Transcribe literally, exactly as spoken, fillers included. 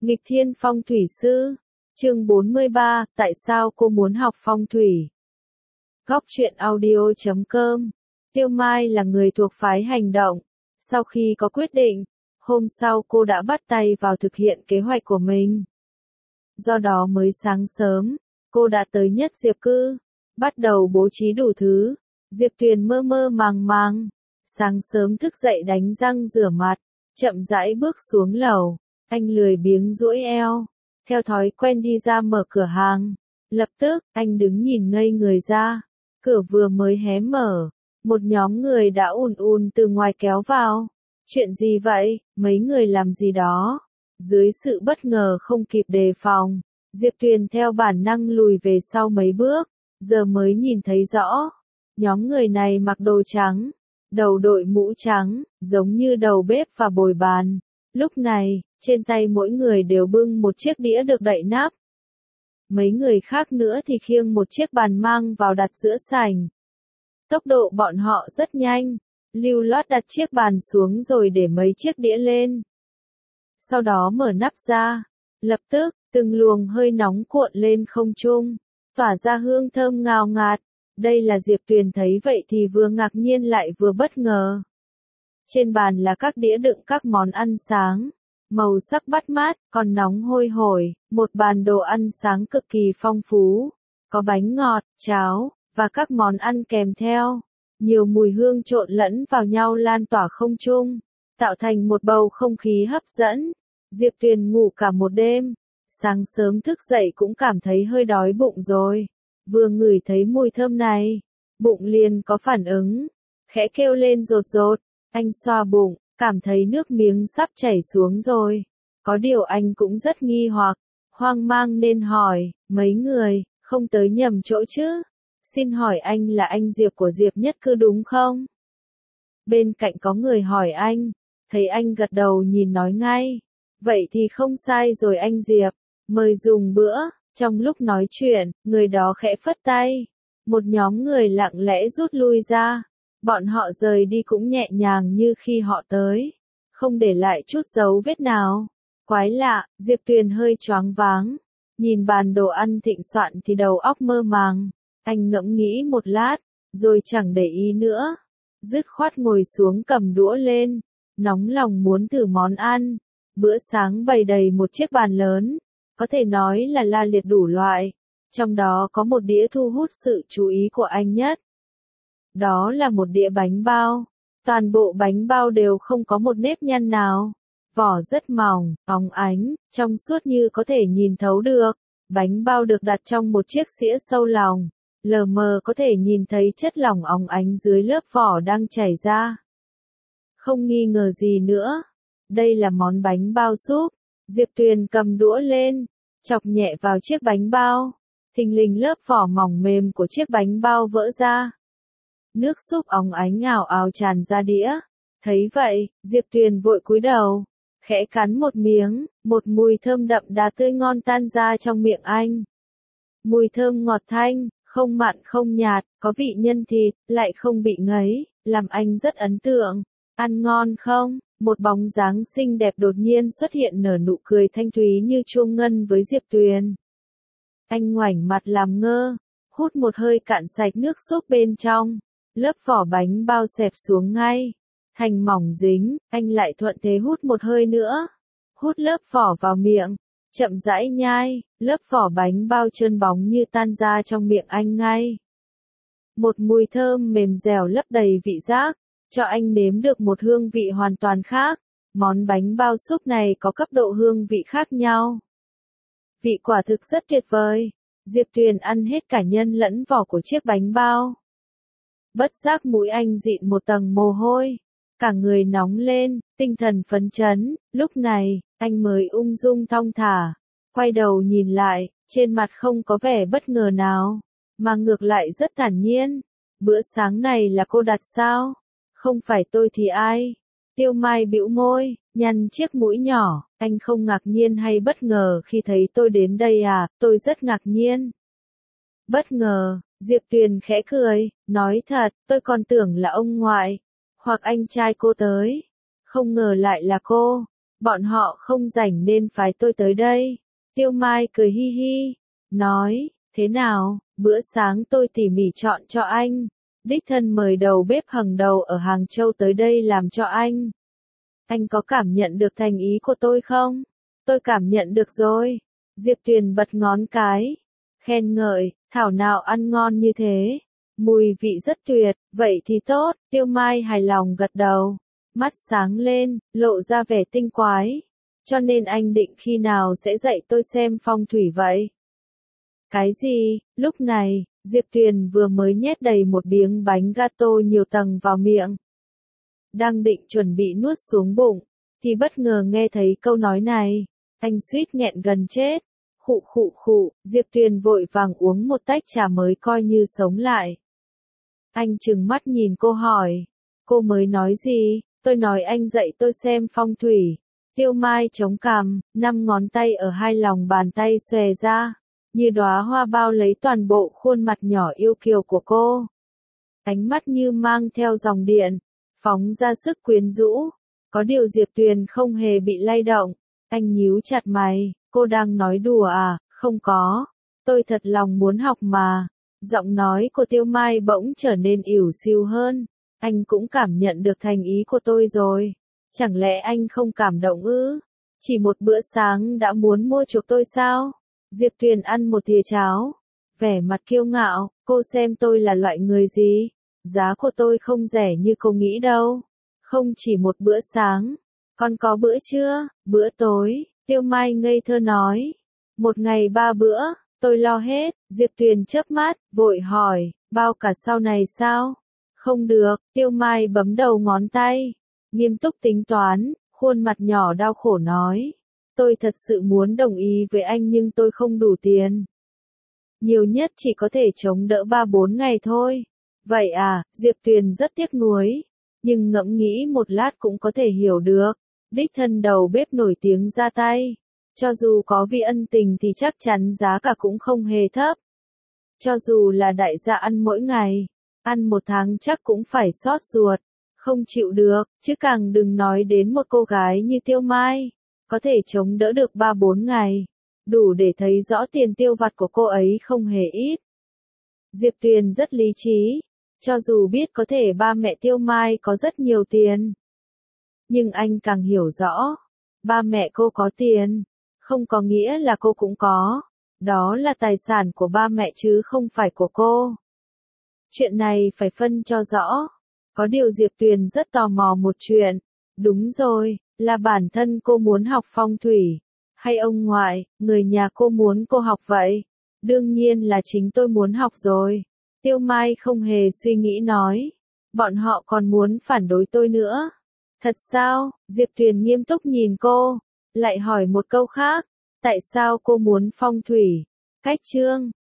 Nghịch thiên phong thủy sư. Chương bốn mươi ba, tại sao cô muốn học phong thủy? Góc truyện audio chấm com. Tiêu Mai là người thuộc phái hành động. Sau khi có quyết định, hôm sau cô đã bắt tay vào thực hiện kế hoạch của mình. Do đó mới sáng sớm, cô đã tới Nhất Diệp Cư, bắt đầu bố trí đủ thứ. Diệp Tuyền mơ mơ màng màng, sáng sớm thức dậy đánh răng rửa mặt, chậm rãi bước xuống lầu. Anh lười biếng duỗi eo, theo thói quen đi ra mở cửa hàng. Lập tức, anh đứng nhìn ngây người ra. Cửa vừa mới hé mở, một nhóm người đã ùn ùn từ ngoài kéo vào. Chuyện gì vậy, mấy người làm gì đó? Dưới sự bất ngờ không kịp đề phòng, Diệp Tuyền theo bản năng lùi về sau mấy bước, giờ mới nhìn thấy rõ. Nhóm người này mặc đồ trắng, đầu đội mũ trắng, giống như đầu bếp và bồi bàn. Lúc này, trên tay mỗi người đều bưng một chiếc đĩa được đậy nắp. Mấy người khác nữa thì khiêng một chiếc bàn mang vào đặt giữa sảnh. Tốc độ bọn họ rất nhanh, lưu loát đặt chiếc bàn xuống rồi để mấy chiếc đĩa lên. Sau đó mở nắp ra, lập tức, từng luồng hơi nóng cuộn lên không trung, tỏa ra hương thơm ngào ngạt. Đây là Diệp Tuyền thấy vậy thì vừa ngạc nhiên lại vừa bất ngờ. Trên bàn là các đĩa đựng các món ăn sáng, màu sắc bắt mắt, còn nóng hôi hổi, một bàn đồ ăn sáng cực kỳ phong phú, có bánh ngọt, cháo, và các món ăn kèm theo. Nhiều mùi hương trộn lẫn vào nhau lan tỏa không trung, tạo thành một bầu không khí hấp dẫn. Diệp Tuyền ngủ cả một đêm, sáng sớm thức dậy cũng cảm thấy hơi đói bụng rồi. Vừa ngửi thấy mùi thơm này, bụng liền có phản ứng, khẽ kêu lên rột rột. Anh xoa bụng, cảm thấy nước miếng sắp chảy xuống rồi. Có điều anh cũng rất nghi hoặc, hoang mang nên hỏi, mấy người, không tới nhầm chỗ chứ? Xin hỏi anh là anh Diệp của Diệp Nhất Cư đúng không? Bên cạnh có người hỏi anh, thấy anh gật đầu nhìn nói ngay. Vậy thì không sai rồi anh Diệp, mời dùng bữa. Trong lúc nói chuyện, người đó khẽ phất tay. Một nhóm người lặng lẽ rút lui ra. Bọn họ rời đi cũng nhẹ nhàng như khi họ tới, không để lại chút dấu vết nào. Quái lạ, Diệp Tuyền hơi choáng váng, nhìn bàn đồ ăn thịnh soạn thì đầu óc mơ màng. Anh ngẫm nghĩ một lát, rồi chẳng để ý nữa, dứt khoát ngồi xuống cầm đũa lên, nóng lòng muốn thử món ăn. Bữa sáng bày đầy một chiếc bàn lớn, có thể nói là la liệt đủ loại, trong đó có một đĩa thu hút sự chú ý của anh nhất. Đó là một đĩa bánh bao. Toàn bộ bánh bao đều không có một nếp nhăn nào. Vỏ rất mỏng, óng ánh, trong suốt như có thể nhìn thấu được. Bánh bao được đặt trong một chiếc sĩa sâu lòng. Lờ mờ có thể nhìn thấy chất lỏng óng ánh dưới lớp vỏ đang chảy ra. Không nghi ngờ gì nữa. Đây là món bánh bao súp. Diệp Tuyền cầm đũa lên, chọc nhẹ vào chiếc bánh bao. Thình lình lớp vỏ mỏng mềm của chiếc bánh bao vỡ ra. Nước súp óng ánh ào ào tràn ra đĩa. Thấy vậy, Diệp Tuyền vội cúi đầu, khẽ cắn một miếng, một mùi thơm đậm đà tươi ngon tan ra trong miệng anh. Mùi thơm ngọt thanh, không mặn không nhạt, có vị nhân thịt, lại không bị ngấy, làm anh rất ấn tượng. Ăn ngon không? Một bóng dáng xinh đẹp đột nhiên xuất hiện nở nụ cười thanh thúy như chuông ngân với Diệp Tuyền. Anh ngoảnh mặt làm ngơ, hút một hơi cạn sạch nước súp bên trong. Lớp vỏ bánh bao xẹp xuống ngay, thành mỏng dính, anh lại thuận thế hút một hơi nữa. Hút lớp vỏ vào miệng, chậm rãi nhai, lớp vỏ bánh bao trơn bóng như tan ra trong miệng anh ngay. Một mùi thơm mềm dẻo lấp đầy vị giác, cho anh nếm được một hương vị hoàn toàn khác. Món bánh bao súp này có cấp độ hương vị khác nhau. Vị quả thực rất tuyệt vời. Diệp Tuyền ăn hết cả nhân lẫn vỏ của chiếc bánh bao. Bất giác mũi anh dịn một tầng mồ hôi, cả người nóng lên, tinh thần phấn chấn. Lúc này, anh mới ung dung thong thả, quay đầu nhìn lại, trên mặt không có vẻ bất ngờ nào, mà ngược lại rất thản nhiên. Bữa sáng này là cô đặt sao? Không phải tôi thì ai? Tiêu Mai bĩu môi, nhăn chiếc mũi nhỏ. Anh không ngạc nhiên hay bất ngờ khi thấy tôi đến đây à? Tôi rất ngạc nhiên. Bất ngờ. Diệp Tuyền khẽ cười, nói thật, tôi còn tưởng là ông ngoại, hoặc anh trai cô tới. Không ngờ lại là cô. Bọn họ không rảnh nên phái tôi tới đây. Tiêu Mai cười hi hi, nói, thế nào, bữa sáng tôi tỉ mỉ chọn cho anh. Đích thân mời đầu bếp hàng đầu ở Hàng Châu tới đây làm cho anh. Anh có cảm nhận được thành ý của tôi không? Tôi cảm nhận được rồi. Diệp Tuyền bật ngón cái, khen ngợi, thảo nào ăn ngon như thế. Mùi vị rất tuyệt, vậy thì tốt. Tiêu Mai hài lòng gật đầu, mắt sáng lên, lộ ra vẻ tinh quái. Cho nên anh định khi nào sẽ dạy tôi xem phong thủy vậy? Cái gì? Lúc này, Diệp Tuyền vừa mới nhét đầy một miếng bánh gato nhiều tầng vào miệng. Đang định chuẩn bị nuốt xuống bụng, thì bất ngờ nghe thấy câu nói này. Anh suýt nghẹn gần chết. Khụ khụ khụ, Diệp Tuyền vội vàng uống một tách trà mới coi như sống lại. Anh trừng mắt nhìn cô hỏi. Cô mới nói gì? Tôi nói anh dạy tôi xem phong thủy. Tiêu Mai chống cằm, năm ngón tay ở hai lòng bàn tay xòe ra, như đóa hoa bao lấy toàn bộ khuôn mặt nhỏ yêu kiều của cô. Ánh mắt như mang theo dòng điện, phóng ra sức quyến rũ. Có điều Diệp Tuyền không hề bị lay động. Anh nhíu chặt mày, cô đang nói đùa à? Không có, tôi thật lòng muốn học mà. Giọng nói của Tiêu Mai bỗng trở nên ỉu xìu hơn. Anh cũng cảm nhận được thành ý của tôi rồi. Chẳng lẽ anh không cảm động ư? Chỉ một bữa sáng đã muốn mua chuộc tôi sao? Diệp Tuyền ăn một thìa cháo, vẻ mặt kiêu ngạo, cô xem tôi là loại người gì? Giá của tôi không rẻ như cô nghĩ đâu. Không chỉ một bữa sáng, còn có bữa trưa, bữa tối. Tiêu Mai ngây thơ nói. Một ngày ba bữa, tôi lo hết. Diệp Tuyền chớp mắt, vội hỏi, bao cả sau này sao? Không được, Tiêu Mai bấm đầu ngón tay, nghiêm túc tính toán, khuôn mặt nhỏ đau khổ nói. Tôi thật sự muốn đồng ý với anh nhưng tôi không đủ tiền. Nhiều nhất chỉ có thể chống đỡ ba bốn ngày thôi. Vậy à, Diệp Tuyền rất tiếc nuối. Nhưng ngẫm nghĩ một lát cũng có thể hiểu được. Đích thân đầu bếp nổi tiếng ra tay. Cho dù có vị ân tình thì chắc chắn giá cả cũng không hề thấp. Cho dù là đại gia ăn mỗi ngày, ăn một tháng chắc cũng phải xót ruột. Không chịu được, chứ càng đừng nói đến một cô gái như Tiêu Mai. Có thể chống đỡ được ba bốn ngày. Đủ để thấy rõ tiền tiêu vặt của cô ấy không hề ít. Diệp Tuyền rất lý trí. Cho dù biết có thể ba mẹ Tiêu Mai có rất nhiều tiền. Nhưng anh càng hiểu rõ. Ba mẹ cô có tiền. Không có nghĩa là cô cũng có. Đó là tài sản của ba mẹ chứ không phải của cô. Chuyện này phải phân cho rõ. Có điều Diệp Tuyền rất tò mò một chuyện. Đúng rồi, là bản thân cô muốn học phong thủy. Hay ông ngoại, người nhà cô muốn cô học vậy? Đương nhiên là chính tôi muốn học rồi. Tiêu Mai không hề suy nghĩ nói. Bọn họ còn muốn phản đối tôi nữa. Thật sao? Diệp Tuyền nghiêm túc nhìn cô. Lại hỏi một câu khác. Tại sao cô muốn phong thủy? Cách chương